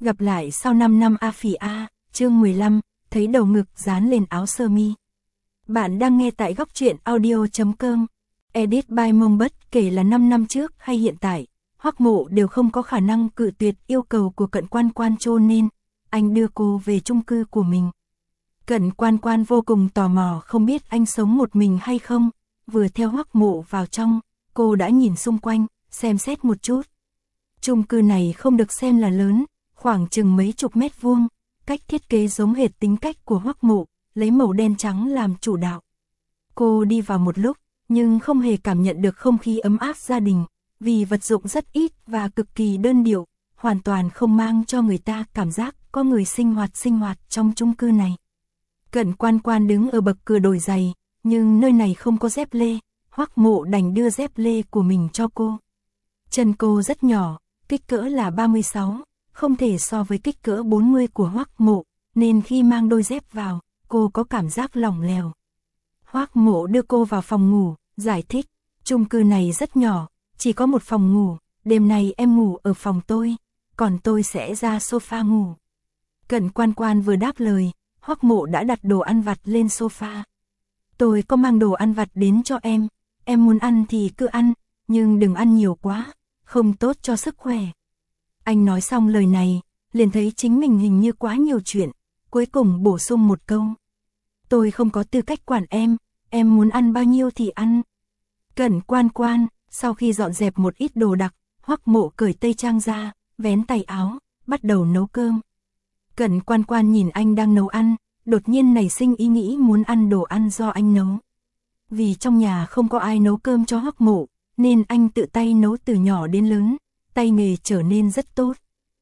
Gặp lại sau 5 năm A Phỉ A, chương 15, thấy đầu ngực dán lên áo sơ mi. Bạn đang nghe tại góc truyện audio.com. Edit by Mongbet. Kể là 5 năm trước hay hiện tại, Hoắc Mộ đều không có khả năng cự tuyệt yêu cầu của Cận Quan Quan, cho nên anh đưa cô về chung cư của mình. Cận Quan Quan vô cùng tò mò không biết anh sống một mình hay không. Vừa theo Hoắc Mộ vào trong, cô đã nhìn xung quanh, xem xét một chút. Chung cư này không được xem là lớn, khoảng chừng mấy chục mét vuông, cách thiết kế giống hệt tính cách của Hoắc Mộ, lấy màu đen trắng làm chủ đạo. Cô đi vào một lúc, nhưng không hề cảm nhận được không khí ấm áp gia đình, vì vật dụng rất ít và cực kỳ đơn điệu, hoàn toàn không mang cho người ta cảm giác có người sinh hoạt trong chung cư này. Cận Quan Quan đứng ở bậc cửa đổi giày, nhưng nơi này không có dép lê, Hoắc Mộ đành đưa dép lê của mình cho cô. Chân cô rất nhỏ, kích cỡ là 36, không thể so với kích cỡ 40 của Hoắc Mộ, nên khi mang đôi dép vào, cô có cảm giác lỏng lẻo. Hoắc Mộ đưa cô vào phòng ngủ, giải thích, chung cư này rất nhỏ, chỉ có một phòng ngủ, đêm nay em ngủ ở phòng tôi, còn tôi sẽ ra sofa ngủ. Cận Quan Quan vừa đáp lời, Hoắc Mộ đã đặt đồ ăn vặt lên sofa. Tôi có mang đồ ăn vặt đến cho em muốn ăn thì cứ ăn, nhưng đừng ăn nhiều quá, không tốt cho sức khỏe. Anh nói xong lời này, liền thấy chính mình hình như quá nhiều chuyện, cuối cùng bổ sung một câu. Tôi không có tư cách quản em muốn ăn bao nhiêu thì ăn. Cận Quan Quan, sau khi dọn dẹp một ít đồ đạc, Hoắc Mộ cởi tây trang ra, vén tay áo, bắt đầu nấu cơm. Cận Quan Quan nhìn anh đang nấu ăn, đột nhiên nảy sinh ý nghĩ muốn ăn đồ ăn do anh nấu. Vì trong nhà không có ai nấu cơm cho Hoắc Mộ, nên anh tự tay nấu từ nhỏ đến lớn, tay nghề trở nên rất tốt.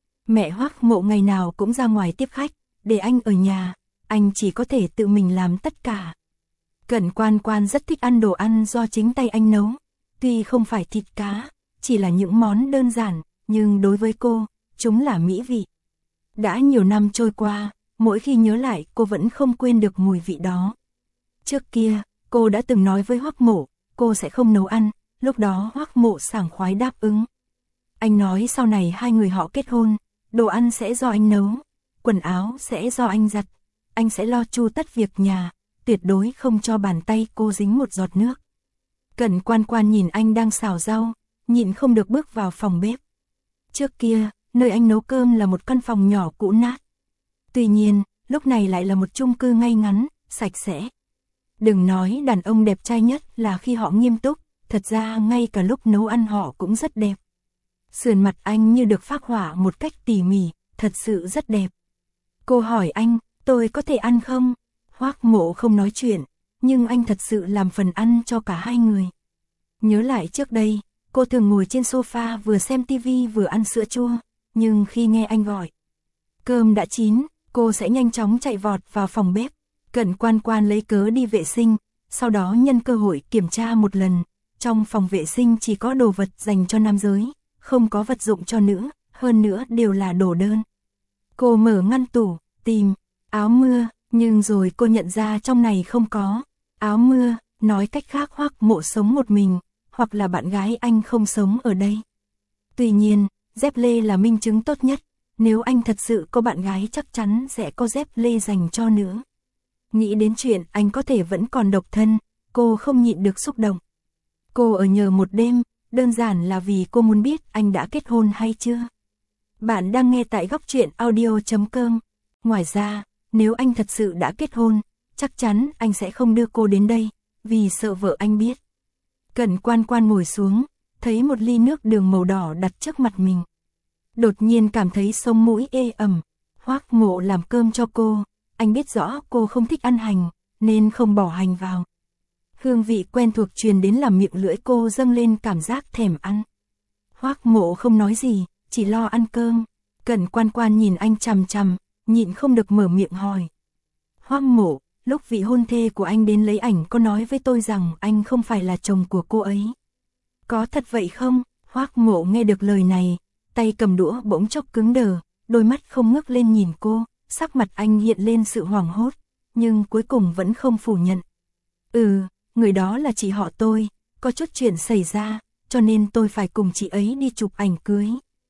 Mẹ Hoắc Mộ ngày nào cũng ra ngoài tiếp khách, để anh ở nhà, anh chỉ có thể tự mình làm tất cả. Cận Quan Quan rất thích ăn đồ ăn do chính tay anh nấu, tuy không phải thịt cá, chỉ là những món đơn giản, nhưng đối với cô, chúng là mỹ vị. Đã nhiều năm trôi qua, mỗi khi nhớ lại cô vẫn không quên được mùi vị đó. Trước kia, cô đã từng nói với Hoắc Mộ, cô sẽ không nấu ăn, lúc đó Hoắc Mộ sảng khoái đáp ứng. Anh nói sau này hai người họ kết hôn, đồ ăn sẽ do anh nấu, quần áo sẽ do anh giặt, anh sẽ lo chu tất việc nhà, tuyệt đối không cho bàn tay cô dính một giọt nước. Cận Quan Quan nhìn anh đang xào rau, nhịn không được bước vào phòng bếp. Trước kia, nơi anh nấu cơm là một căn phòng nhỏ cũ nát. Tuy nhiên, lúc này lại là một chung cư ngay ngắn, sạch sẽ. Đừng nói đàn ông đẹp trai nhất là khi họ nghiêm túc, thật ra ngay cả lúc nấu ăn họ cũng rất đẹp. Sườn mặt anh như được phác họa một cách tỉ mỉ, thật sự rất đẹp. Cô hỏi anh, tôi có thể ăn không? Hoắc Mộ không nói chuyện, nhưng anh thật sự làm phần ăn cho cả hai người. Nhớ lại trước đây, cô thường ngồi trên sofa vừa xem tivi vừa ăn sữa chua, nhưng khi nghe anh gọi cơm đã chín, cô sẽ nhanh chóng chạy vọt vào phòng bếp. Cận Quan Quan lấy cớ đi vệ sinh, sau đó nhân cơ hội kiểm tra một lần. Trong phòng vệ sinh chỉ có đồ vật dành cho nam giới, không có vật dụng cho nữ, hơn nữa đều là đồ đơn. Cô mở ngăn tủ, tìm áo mưa, nhưng rồi cô nhận ra trong này không có áo mưa, nói cách khác Hoắc Mộ sống một mình, hoặc là bạn gái anh không sống ở đây. Tuy nhiên, dép lê là minh chứng tốt nhất, nếu anh thật sự có bạn gái chắc chắn sẽ có dép lê dành cho nữ. Nghĩ đến chuyện anh có thể vẫn còn độc thân, cô không nhịn được xúc động. Cô ở nhờ một đêm, đơn giản là vì cô muốn biết anh đã kết hôn hay chưa. Bạn đang nghe tại góc truyện audio.com. Ngoài ra, nếu anh thật sự đã kết hôn, chắc chắn anh sẽ không đưa cô đến đây, vì sợ vợ anh biết. Cận Quan Quan ngồi xuống, thấy một ly nước đường màu đỏ đặt trước mặt mình. Đột nhiên cảm thấy sống mũi ê ẩm. Hoắc Mộ làm cơm cho cô, anh biết rõ cô không thích ăn hành, nên không bỏ hành vào. Hương vị quen thuộc truyền đến làm miệng lưỡi cô dâng lên cảm giác thèm ăn. Hoắc Mộ không nói gì, chỉ lo ăn cơm. Cận Quan Quan nhìn anh chằm chằm, nhịn không được mở miệng hỏi. Hoắc Mộ, lúc vị hôn thê của anh đến lấy ảnh có nói với tôi rằng anh không phải là chồng của cô ấy. Có thật vậy không? Hoắc Mộ nghe được lời này, tay cầm đũa bỗng chốc cứng đờ, đôi mắt không ngước lên nhìn cô, sắc mặt anh hiện lên sự hoảng hốt, nhưng cuối cùng vẫn không phủ nhận. Người đó là chị họ tôi, có chút chuyện xảy ra, cho nên tôi phải cùng chị ấy đi chụp ảnh cưới.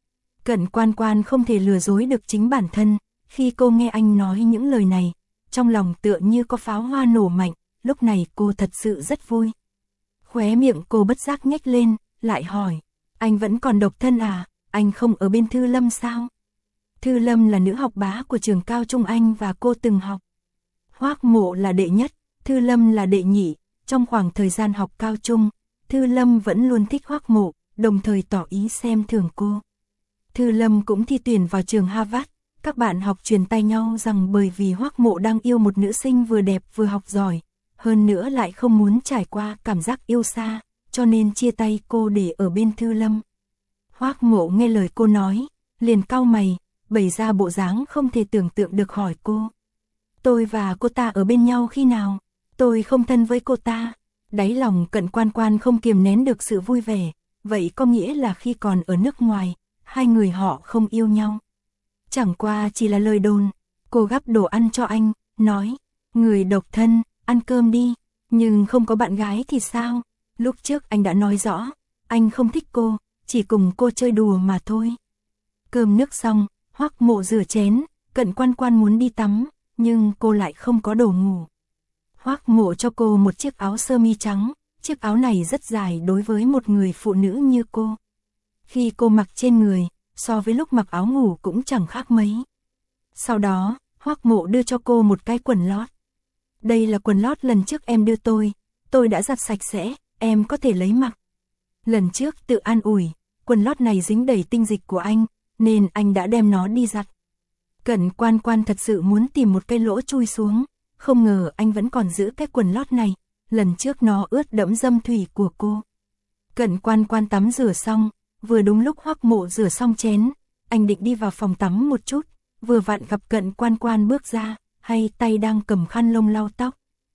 Cận Quan Quan không thể lừa dối được chính bản thân, khi cô nghe anh nói những lời này, trong lòng tựa như có pháo hoa nổ mạnh, lúc này cô thật sự rất vui. Khóe miệng cô bất giác nhếch lên, lại hỏi, anh vẫn còn độc thân à, anh không ở bên Thư Lâm sao? Thư Lâm là nữ học bá của trường cao trung anh và cô từng học. Hoắc Mộ là đệ nhất, Thư Lâm là đệ nhị, trong khoảng thời gian học cao trung, Thư Lâm vẫn luôn thích Hoắc Mộ, đồng thời tỏ ý xem thường cô. Thư Lâm cũng thi tuyển vào trường Harvard, các bạn học truyền tai nhau rằng bởi vì Hoắc Mộ đang yêu một nữ sinh vừa đẹp vừa học giỏi, hơn nữa lại không muốn trải qua cảm giác yêu xa, cho nên chia tay cô để ở bên Thư Lâm. Hoắc Mộ nghe lời cô nói, liền cau mày, bày ra bộ dáng không thể tưởng tượng được hỏi cô. Tôi và cô ta ở bên nhau khi nào? Tôi không thân với cô ta. Đáy lòng Cận Quan Quan không kiềm nén được sự vui vẻ, vậy có nghĩa là khi còn ở nước ngoài, hai người họ không yêu nhau. Chẳng qua chỉ là lời đồn. Cô gắp đồ ăn cho anh, nói, người độc thân, ăn cơm đi, nhưng không có bạn gái thì sao? Lúc trước anh đã nói rõ, anh không thích cô, chỉ cùng cô chơi đùa mà thôi. Cơm nước xong, Hoắc Mộ rửa chén, Cận Quan Quan muốn đi tắm, nhưng cô lại không có đồ ngủ. Hoắc Mộ cho cô một chiếc áo sơ mi trắng, chiếc áo này rất dài đối với một người phụ nữ như cô. Khi cô mặc trên người, so với lúc mặc áo ngủ cũng chẳng khác mấy. Sau đó, Hoắc Mộ đưa cho cô một cái quần lót. Đây là quần lót lần trước em đưa tôi đã giặt sạch sẽ, em có thể lấy mặc. Lần trước tự an ủi, quần lót này dính đầy tinh dịch của anh, nên anh đã đem nó đi giặt. Cận Quan Quan thật sự muốn tìm một cái lỗ chui xuống, không ngờ anh vẫn còn giữ cái quần lót này, lần trước nó ướt đẫm dâm thủy của cô. Cận Quan Quan tắm rửa xong, vừa đúng lúc Hoắc Mộ rửa xong chén, anh định đi vào phòng tắm một chút, vừa vặn gặp Cận Quan Quan bước ra, hay tay đang cầm khăn lông lau tóc.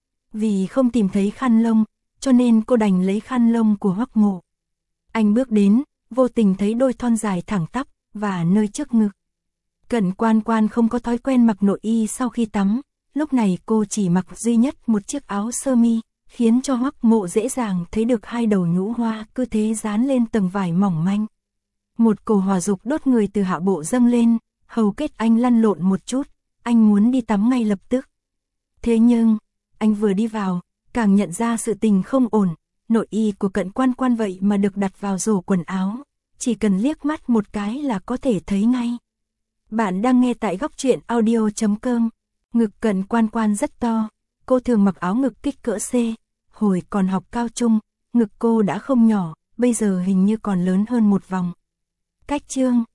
Vì không tìm thấy khăn lông, cho nên cô đành lấy khăn lông của Hoắc Mộ. Anh bước đến, vô tình thấy đôi thon dài thẳng tắp, và nơi trước ngực. Cận Quan Quan không có thói quen mặc nội y sau khi tắm, lúc này cô chỉ mặc duy nhất một chiếc áo sơ mi, khiến cho Hoắc Mộ dễ dàng thấy được hai đầu nhũ hoa cứ thế dán lên tầng vải mỏng manh. Một cổ hỏa dục đốt người từ hạ bộ dâng lên, hầu kết anh lăn lộn một chút, anh muốn đi tắm ngay lập tức. Thế nhưng, anh vừa đi vào, càng nhận ra sự tình không ổn, nội y của Cận Quan Quan vậy mà được đặt vào rổ quần áo, chỉ cần liếc mắt một cái là có thể thấy ngay. Bạn đang nghe tại góc truyện audio.com. Ngực Cận Quan Quan rất to, cô thường mặc áo ngực kích cỡ C, hồi còn học cao trung, ngực cô đã không nhỏ, bây giờ hình như còn lớn hơn một vòng. Cách chương